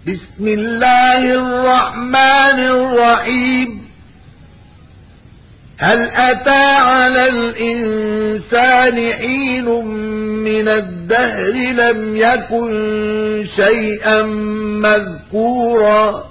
بسم الله الرحمن الرحيم هل أتى على الإنسان حين من الدهر لم يكن شيئا مذكورا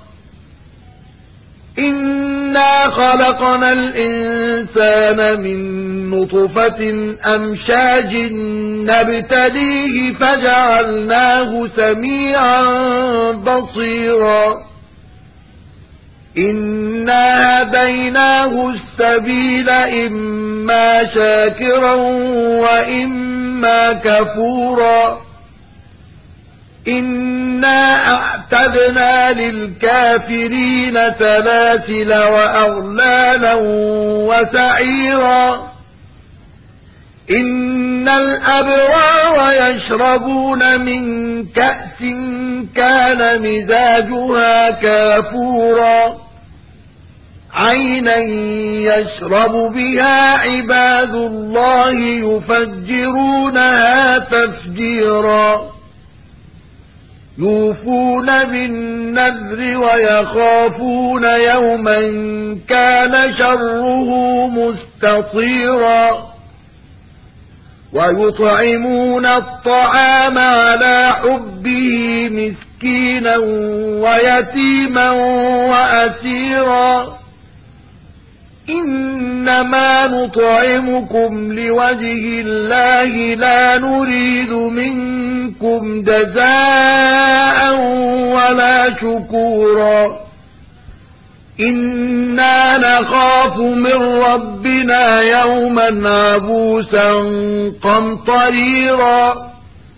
إنا خلقنا الإنسان من نطفة أمشاج نبتليه فجعلناه سميعا بصيرا إنا هديناه السبيل إما شاكرا وإما كفورا إنا أعتدنا للكافرين سلاسل وأغلالا وسعيرا إن الأبرار يشربون من كأس كان مزاجها كافورا عينا يشرب بها عباد الله يفجرونها تفجيرا يوفون بالنذر ويخافون يوما كان شره مستطيرا ويطعمون الطعام على حبه مسكينا ويتيما وأسيرا إنما نطعمكم لوجه الله لا نريد منكم جزاء ولا شكورا إنا نخاف من ربنا يوما عبوسا قمطريرا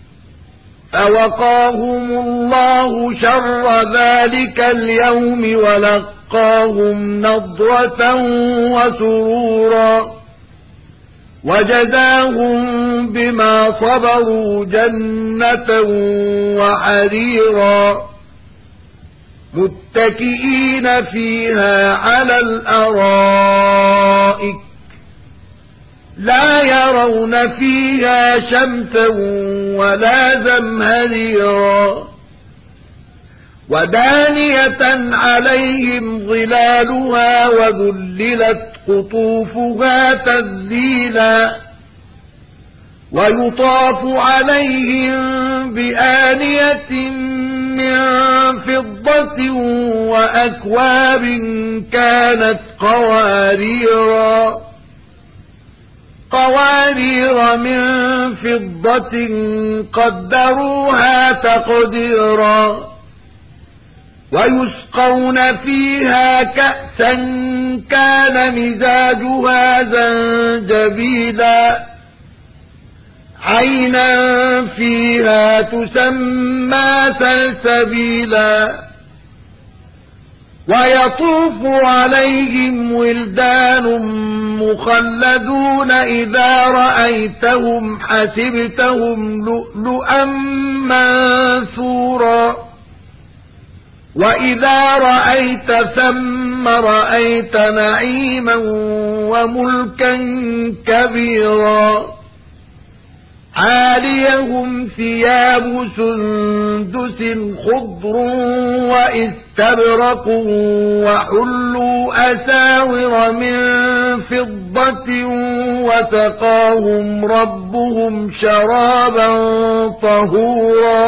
فوقاهم الله شر ذلك اليوم ولقاهم نضرة وسرورا وجزاهم بما صبروا جنة وحريرا متكئين فيها على الأرائك لا يرون فيها شمسا ولا زمهريرا ودانية عليهم ظلالها وذللت قطوفها تذليلا ويطاف عليهم بآنية من فضة وأكواب كانت قوارير من فضة قدروها تقديرا ويسقون فيها كأسا كان مزاجها زنجبيلا عينا فيها تسمى سلسبيلا ويطوف عليهم ولدان مخلدون إذا رأيتهم حسبتهم لؤلؤا منثورا وإذا رأيت ثم رأيت نعيما وملكا كبيرا عاليهم ثياب سندس خضر وإستبرق وحلوا أساور من فضة وسقاهم ربهم شرابا طهورا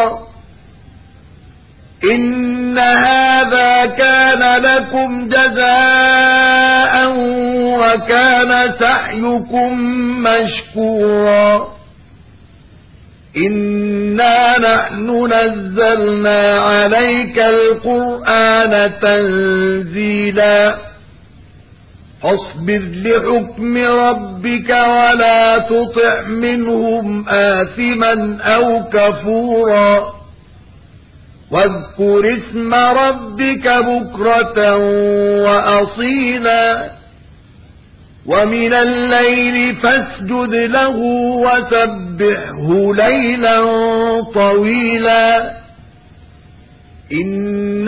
إن هذا كان لكم جزاء وكان سعيكم مشكورا إنا نحن نزلنا عليك القرآن تنزيلا فاصبر لحكم ربك ولا تطع منهم آثما أو كفورا واذكر اسم ربك بكرة وأصيلا ومن الليل فاسجد له وسبحه ليلا طويلا إن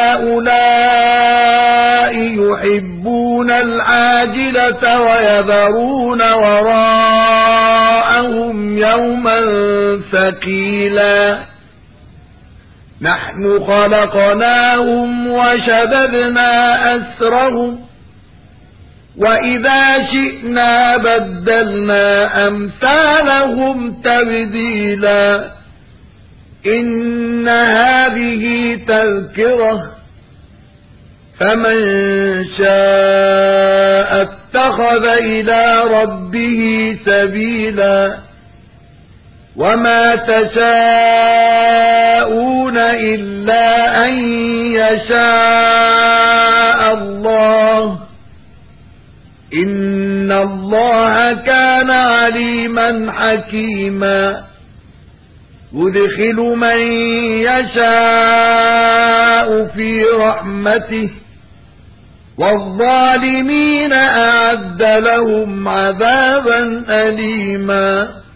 هؤلاء يحبون العاجلة ويذرون وراءهم يوما ثقيلا نحن خلقناهم وشددنا أسرهم وإذا شئنا بدلنا أمثالهم تبديلا إن هذه تذكرة فمن شاء اتخذ إلى ربه سبيلا وما تشاءون إلا أن يشاء الله إن الله كان عليما حكيما يدخل من يشاء في رحمته والظالمين أعد لهم عذابا أليما